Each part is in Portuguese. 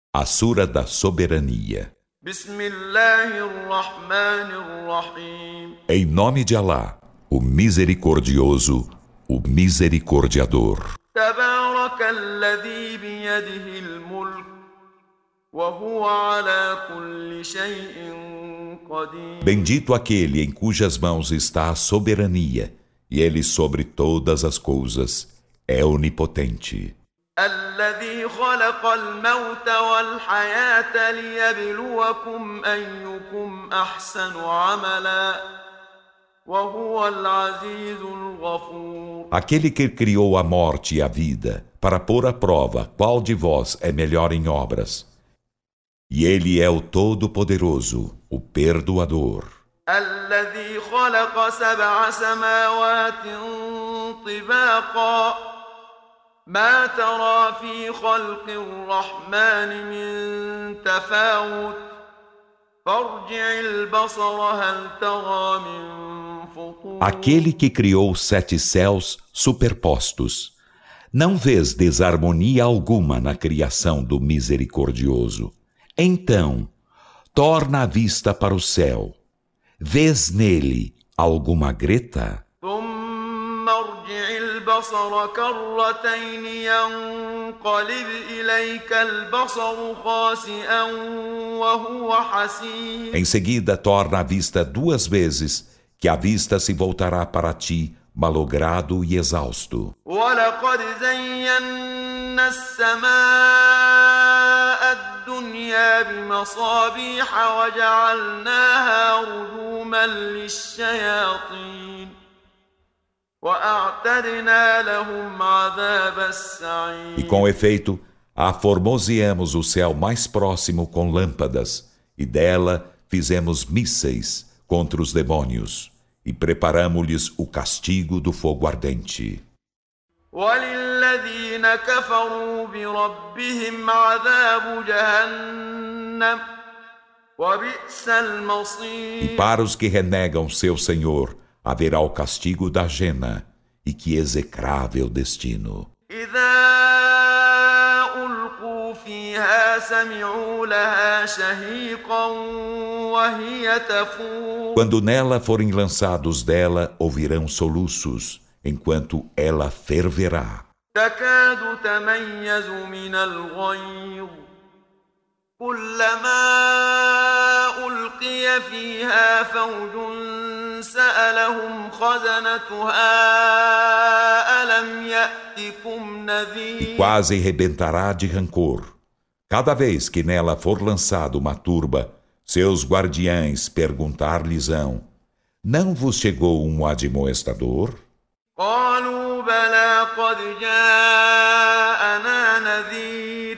A Sura da Soberania. Em nome de Alá, o Misericordioso, o Misericordiador. تبارك الذي بيده الملك وهو على كل شيء قدير. Bendito aquele em cujas mãos está a soberania, e ele sobre todas as coisas é onipotente. الذي خلق الموت والحياة ليبلوكم أيكم أحسن عملا وهو العزيز الغفور. Aquele que criou a morte e a vida, para pôr à prova qual de vós é melhor em obras. E ele é o Todo-Poderoso, o Perdoador. الذي خلق سبع سماوات طباقا ما ترى في خلق الرحمن من تفاوت فارجع البصر هل ترى من فطور. Aquele que criou 7 céus superpostos. Não vês desarmonia alguma na criação do Misericordioso. Então, torna a vista para o céu. Vês nele alguma greta? ثم ارجع البصر كرتين ينقلب إليك البصر خاسئا وهو حسير. Em seguida, torna a vista 2 vezes, que a vista se voltará para ti, malogrado e exausto. ولقد زينا السماء الدنيا بمصابيح وجعلناها رجوما للشياطين وأعتدنا لهم عذاب السعير. E com efeito, aformoseamos o céu mais próximo com lâmpadas, e dela fizemos mísseis contra os demônios, e preparamo-lhes o castigo do fogo ardente. وللذين كفروا بربهم عذاب جهنم وبئس المصير. E para os que renegam seu Senhor, haverá o castigo da Jena, e que execrável destino. إذا ألقوا فيها سمعوا لها شهيقا وهي تفور. Quando nela forem lançados dela, ouvirão soluços, enquanto ela ferverá. تكاد تميز من الغيظ كلما ألقي فيها فوج سألهم خزنتها ألم يأتكم نذير. E quase rebentará de rancor. Cada vez que nela for lançada uma turba, seus guardiães perguntar-lhes-ão: não vos chegou um admoestador? قالوا بلى قد جاءنا نذير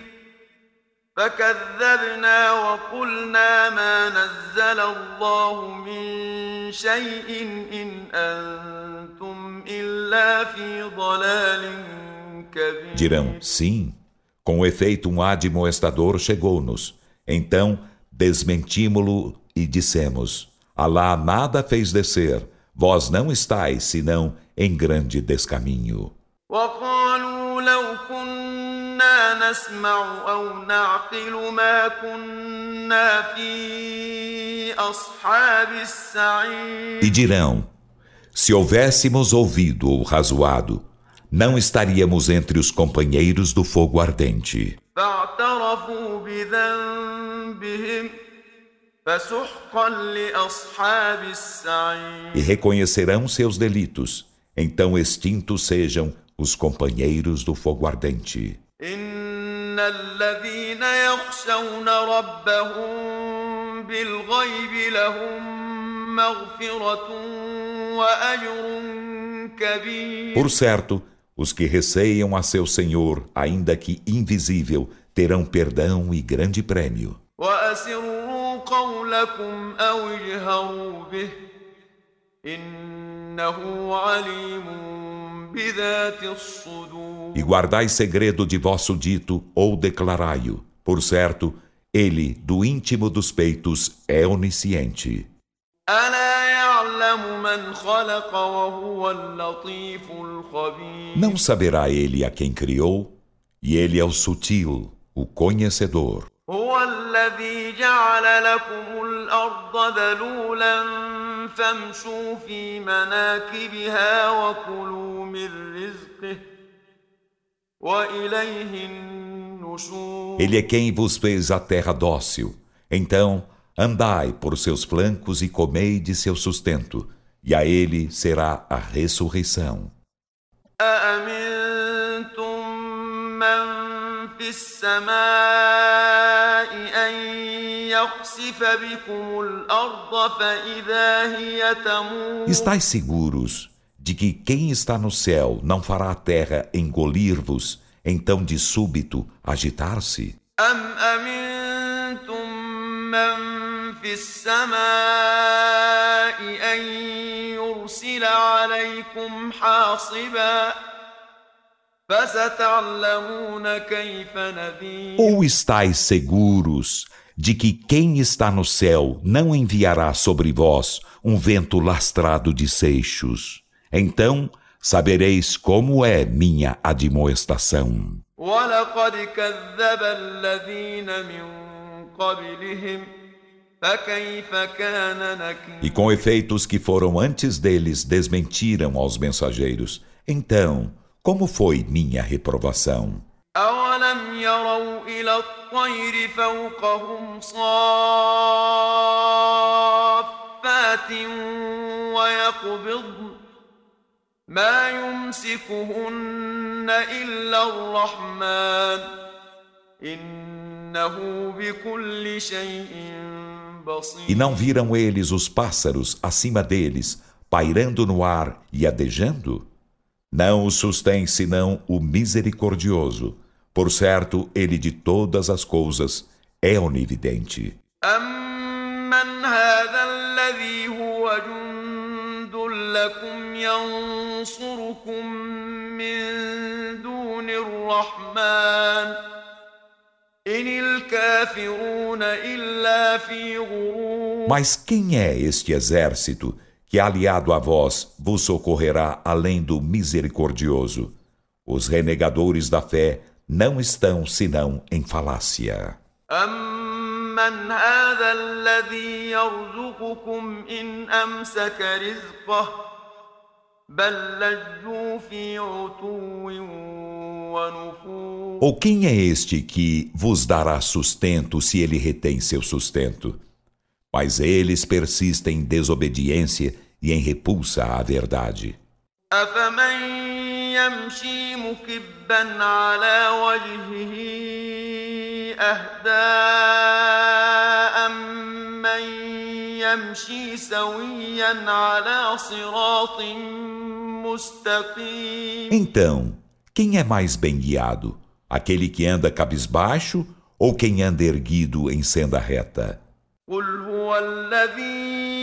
فكذبنا وقلنا ما نزل الله من شيء إن أنتم إلا في ضلال كبير. Dirão, sim, com efeito um admoestador chegou-nos. Então desmentímo-lo e dissemos: Alá nada fez descer, vós não estáis senão em grande descaminho. وقالوا لو كنا نسمع أو نعقل ما كنا في أصحاب السعير. E dirão, se houvéssemos ouvido ou razoado, não estaríamos entre os companheiros do fogo ardente. فاعترفوا بذنبهم فسحقا لأصحاب السعير. E reconhecerão seus delitos, então extintos sejam os companheiros do fogo ardente. إن الذين يخشون ربهم بالغيب لهم مغفرة وأجر كبير. Por certo, os que receiam a seu Senhor, ainda que invisível, terão perdão e grande prêmio. وأسروا قولكم أو اجهروا به إنه عليم بذات الصدور. E guardai segredo de vosso dito ou declarai-o. Por certo, ele, do íntimo dos peitos, é onisciente. ألا يعلم من خلق وهو اللطيف الخبير. Não saberá ele a quem criou? E ele é o sutil, o conhecedor. الذي جعل لكم الأرض ذلولا فامشوا في مناكبها وكلوا من رزقه وإليه النشور. Ele é quem vos fez a terra dócil. Então, andai por seus flancos e comei de seu sustento, e a ele será a ressurreição. أأمنتم من في السماء أن يخسف بكم الأرض فإذا هي تمور. Estais seguros de que quem está no céu não fará a terra engolir-vos, então de súbito agitar-se? أم أمنتم من في السماء أن يرسل عليكم حاصبا فستعلمون كيف نذير. Ou estais seguros de que quem está no céu não enviará sobre vós um vento lastrado de seixos? Então sabereis como é minha admoestação. ولقد كذب الذين من قبلهم فكيف كان نكير. E com efeitos que foram antes deles desmentiram aos mensageiros. Então, como foi minha reprovação? أولم يروا إلى الطير فوقهم صافات ويقبضن ما يمسكهن إلا الرحمن إنه بكل شيء بصير. E não viram eles os pássaros acima deles, pairando no ar e adejando? Não os sustém senão o misericordioso. Por certo, ele de todas as coisas é onividente. أمن هذا الذي هو جند لكم ينصركم من دون الرحمن إن الكافرون إلا في غرور. Mas quem é este exército que, aliado a vós, vos socorrerá além do misericordioso? Os renegadores da fé não estão senão em falácia. أمن هذا الذي يرزقكم إن أمسك رزقه بل لجوا في عتو ونفور. Ou quem é este que vos dará sustento se ele retém seu sustento? Mas eles persistem em desobediência e em repulsa à verdade. أفمن يمشي مكبا على وجهه أهدى أمن يمشي سويا على صراط مستقيم. Então, quem é mais bem guiado? Aquele que anda cabisbaixo ou quem anda erguido em senda reta? قل هو الذي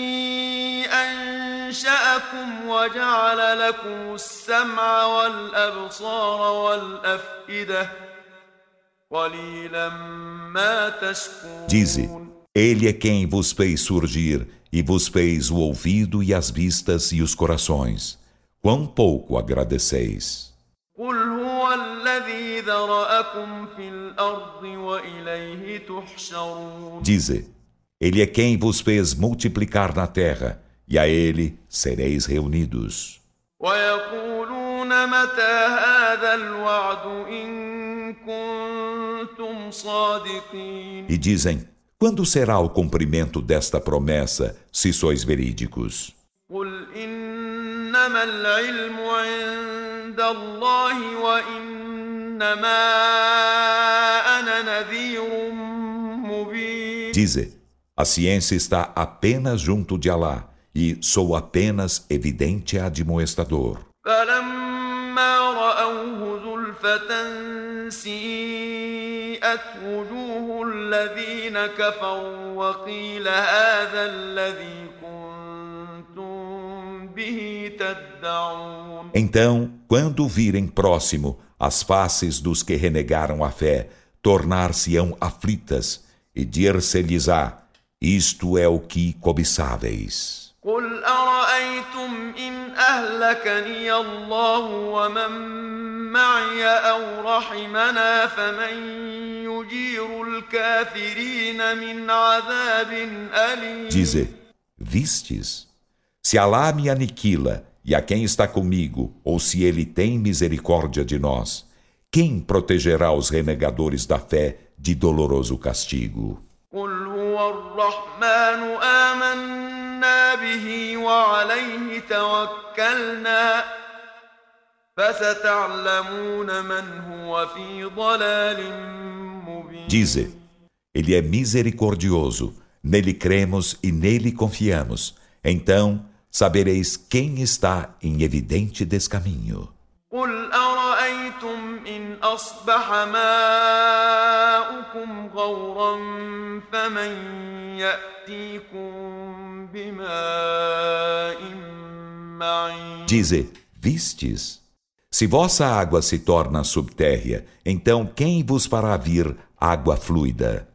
أنشأكم وجعل لكم السمع والأبصار والأفئدة قليلا ما تشكرون. Dize, ele é quem vos fez surgir e vos fez o ouvido e as vistas e os corações. Quão pouco agradeceis. قل هو الذي ذرأكم في الأرض وإليه تحشرون. Dize, ele é quem vos fez multiplicar na terra, e a ele sereis reunidos. ويقولون متى هذا الوعد إن كنتم صادقين. E dizem, quando será o cumprimento desta promessa, se sois verídicos? قل إنما العلم عند الله وإنما أنا نذير مبين. Dize, a ciência está apenas junto de Alá, e sou apenas evidente admoestador. فلما رأوه زلفة سيئت وجوه الذين كفروا وقيل هذا الذي كنتم به تدعون. Então, quando virem próximo as faces dos que renegaram a fé, tornar-se-ão aflitas, e dir-se-lhes-á, isto é o que cobiçáveis. قل أرأيتم إن أهلكني الله ومن معي أو رحمنا فمن يجير الكافرين من عذاب أليم. Dize, vistes? Se Alá me aniquila, e a quem está comigo, ou se ele tem misericórdia de nós, quem protegerá os renegadores da fé de doloroso castigo? قل هو الرحمن آمنا به وعليه توكلنا فستعلمون من هو في ضلال مبين. Dize, ele é misericordioso, nele cremos e nele confiamos. Então sabereis quem está em evidente descaminho. قل أرأيتم إن أصبح ماؤكم غورا فمن يأتيكم بماء معين. Dize, vistes? Se vossa água se torna subtérrea, então quem vos fará vir água fluida?